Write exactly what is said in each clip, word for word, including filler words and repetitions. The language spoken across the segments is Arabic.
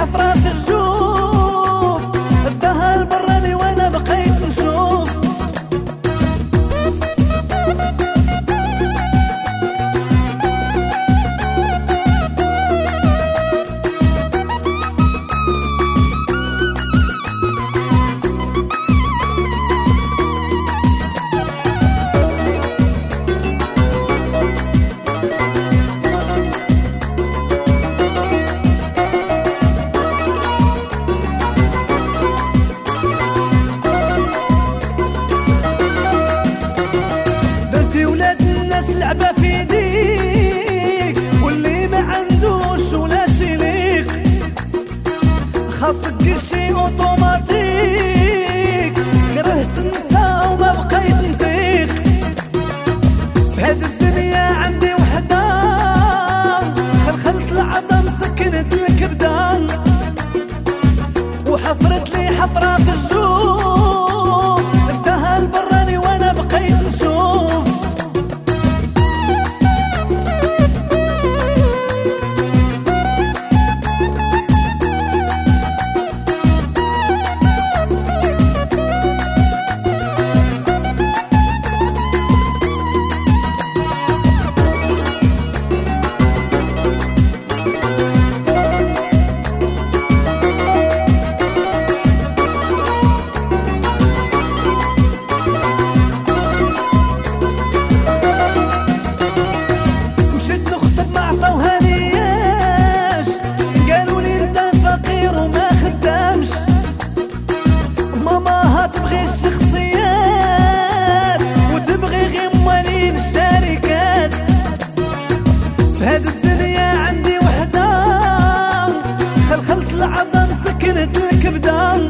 حفرة في الجوف، اداها البراني وانا بقيت نشوف. لعبة في يديك واللي ما عندوش ولا شليق، خاصك شي اوتوماتيك. كرهت ننسى وما بقيت نطيق، في هاد الدنيا عندي وحدة خلخلت العظم سكنت الكبدان، وحفرت لي حفرة في الجوف، اداها البراني وانا بقيت نشوف. تبغي الشخصيات وتبغي غير موالين الشركات، في هاد الدنيا عندي وحدة خلخلت العظم سكنت الكبدان،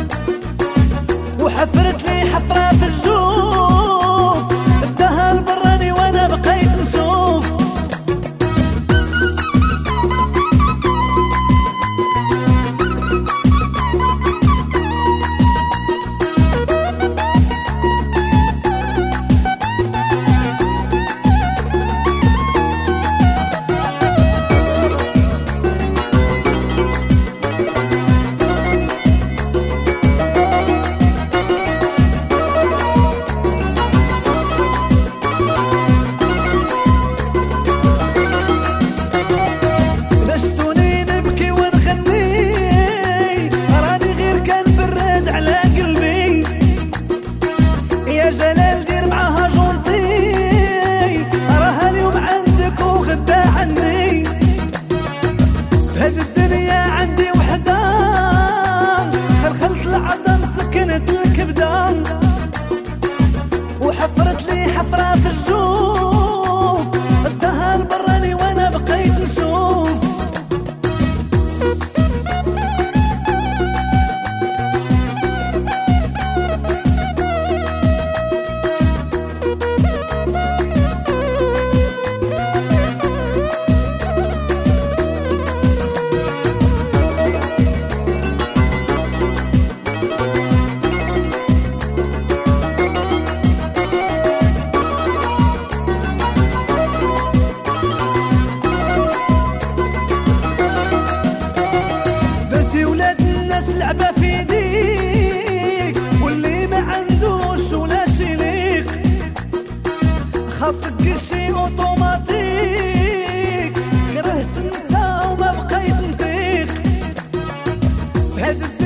وحفرت لي حفرة في الجوف، اداها البراني وانا بقيت نشوف. جلال دير معاها جونتي، راها اليوم عندك وغدا عني، في هاد الدنيا عندي وحدة خلخلت العظم سكنت الكبدان، وحفرت لي حفرة في الجوف، اداها البراني وانا بقيت نشوف. لعبة في يديك واللي ما عندوش ولا شليق، خاصك شي اوتوماتيك. كرهت ننسى وما بقيت نطيق، في هاد